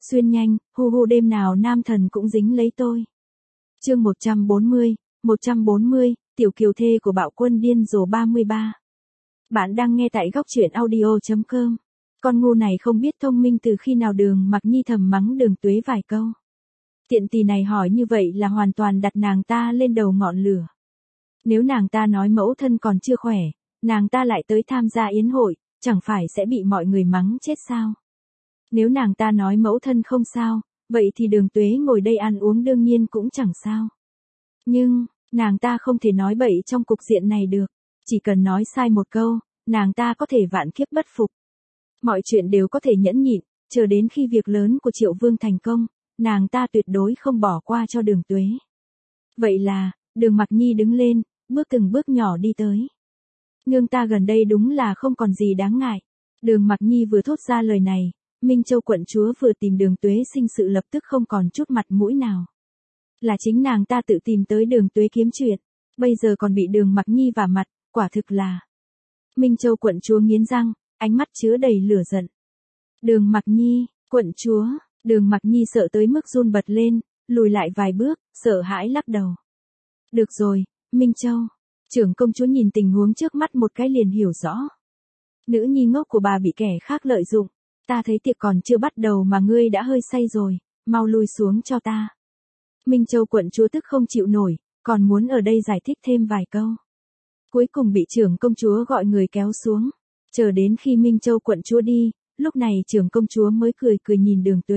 Xuyên nhanh, hu hu đêm nào nam thần cũng dính lấy tôi. Chương 140, tiểu kiều thê của bạo quân điên rồ 33. Bạn đang nghe tại góc truyện audio.com. Con ngu này không biết thông minh từ khi nào Đường Mặc Nhi thầm mắng Đường Tuế vài câu. Tiện tỳ này hỏi như vậy là hoàn toàn đặt nàng ta lên đầu ngọn lửa. Nếu nàng ta nói mẫu thân còn chưa khỏe, nàng ta lại tới tham gia yến hội, chẳng phải sẽ bị mọi người mắng chết sao? Nếu nàng ta nói mẫu thân không sao, vậy thì Đường Tuế ngồi đây ăn uống đương nhiên cũng chẳng sao. Nhưng, nàng ta không thể nói bậy trong cục diện này được. Chỉ cần nói sai một câu, nàng ta có thể vạn kiếp bất phục. Mọi chuyện đều có thể nhẫn nhịn, chờ đến khi việc lớn của Triệu Vương thành công, nàng ta tuyệt đối không bỏ qua cho Đường Tuế. Vậy là, Đường Mặc Nhi đứng lên, bước từng bước nhỏ đi tới. Nương ta gần đây đúng là không còn gì đáng ngại. Đường Mặc Nhi vừa thốt ra lời này, Minh Châu quận chúa vừa tìm Đường Tuế sinh sự lập tức không còn chút mặt mũi nào. Là chính nàng ta tự tìm tới Đường Tuế kiếm chuyện, bây giờ còn bị Đường Mặc Nhi vả mặt, quả thực là. Minh Châu quận chúa nghiến răng, ánh mắt chứa đầy lửa giận. Đường Mặc Nhi, quận chúa, Đường Mặc Nhi sợ tới mức run bật lên, lùi lại vài bước, sợ hãi lắc đầu. Được rồi, Minh Châu. Trưởng công chúa nhìn tình huống trước mắt một cái liền hiểu rõ. Nữ nhi ngốc của bà bị kẻ khác lợi dụng. Ta thấy tiệc còn chưa bắt đầu mà ngươi đã hơi say rồi, mau lui xuống cho ta. Minh Châu quận chúa tức không chịu nổi, còn muốn ở đây giải thích thêm vài câu. Cuối cùng bị trưởng công chúa gọi người kéo xuống. Chờ đến khi Minh Châu quận chúa đi, lúc này trưởng công chúa mới cười cười nhìn Đường Tuế.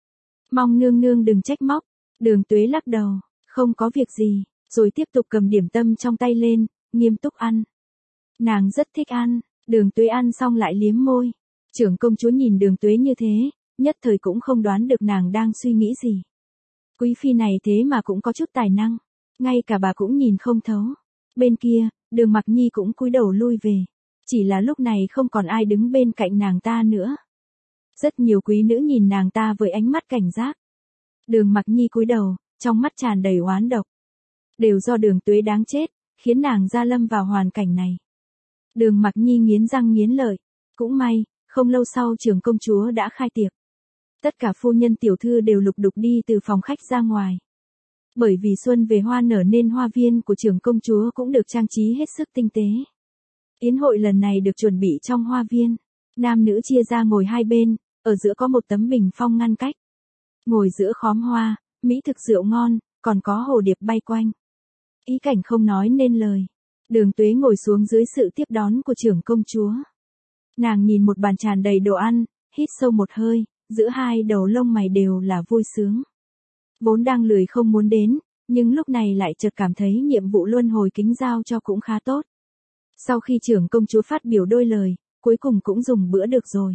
Mong nương nương đừng trách móc. Đường Tuế lắc đầu, không có việc gì, rồi tiếp tục cầm điểm tâm trong tay lên, nghiêm túc ăn. Nàng rất thích ăn, Đường Tuế ăn xong lại liếm môi. Trưởng công chúa nhìn Đường Tuế như thế, nhất thời cũng không đoán được nàng đang suy nghĩ gì. Quý phi này thế mà cũng có chút tài năng, ngay cả bà cũng nhìn không thấu. Bên kia, Đường Mặc Nhi cũng cúi đầu lui về, chỉ là lúc này không còn ai đứng bên cạnh nàng ta nữa. Rất nhiều quý nữ nhìn nàng ta với ánh mắt cảnh giác. Đường Mặc Nhi cúi đầu, trong mắt tràn đầy oán độc. Đều do Đường Tuế đáng chết, khiến nàng gia lâm vào hoàn cảnh này. Đường Mặc Nhi nghiến răng nghiến lợi. Cũng may, không lâu sau trưởng công chúa đã khai tiệc. Tất cả phu nhân tiểu thư đều lục đục đi từ phòng khách ra ngoài. Bởi vì xuân về hoa nở nên hoa viên của trưởng công chúa cũng được trang trí hết sức tinh tế. Yến hội lần này được chuẩn bị trong hoa viên. Nam nữ chia ra ngồi hai bên, ở giữa có một tấm bình phong ngăn cách. Ngồi giữa khóm hoa, mỹ thực rượu ngon, còn có hồ điệp bay quanh. Ý cảnh không nói nên lời. Đường Tuế ngồi xuống dưới sự tiếp đón của trưởng công chúa. Nàng nhìn một bàn tràn đầy đồ ăn, hít sâu một hơi, giữa hai đầu lông mày đều là vui sướng. Vốn đang lười không muốn đến, nhưng lúc này lại chợt cảm thấy nhiệm vụ luân hồi kính giao cho cũng khá tốt. Sau khi trưởng công chúa phát biểu đôi lời, cuối cùng cũng dùng bữa được rồi.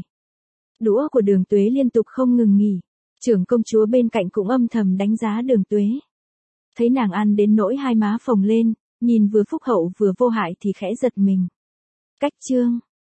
Đũa của Đường Tuế liên tục không ngừng nghỉ. Trưởng công chúa bên cạnh cũng âm thầm đánh giá Đường Tuế. Thấy nàng ăn đến nỗi hai má phồng lên, nhìn vừa phúc hậu vừa vô hại thì khẽ giật mình. Cách chương,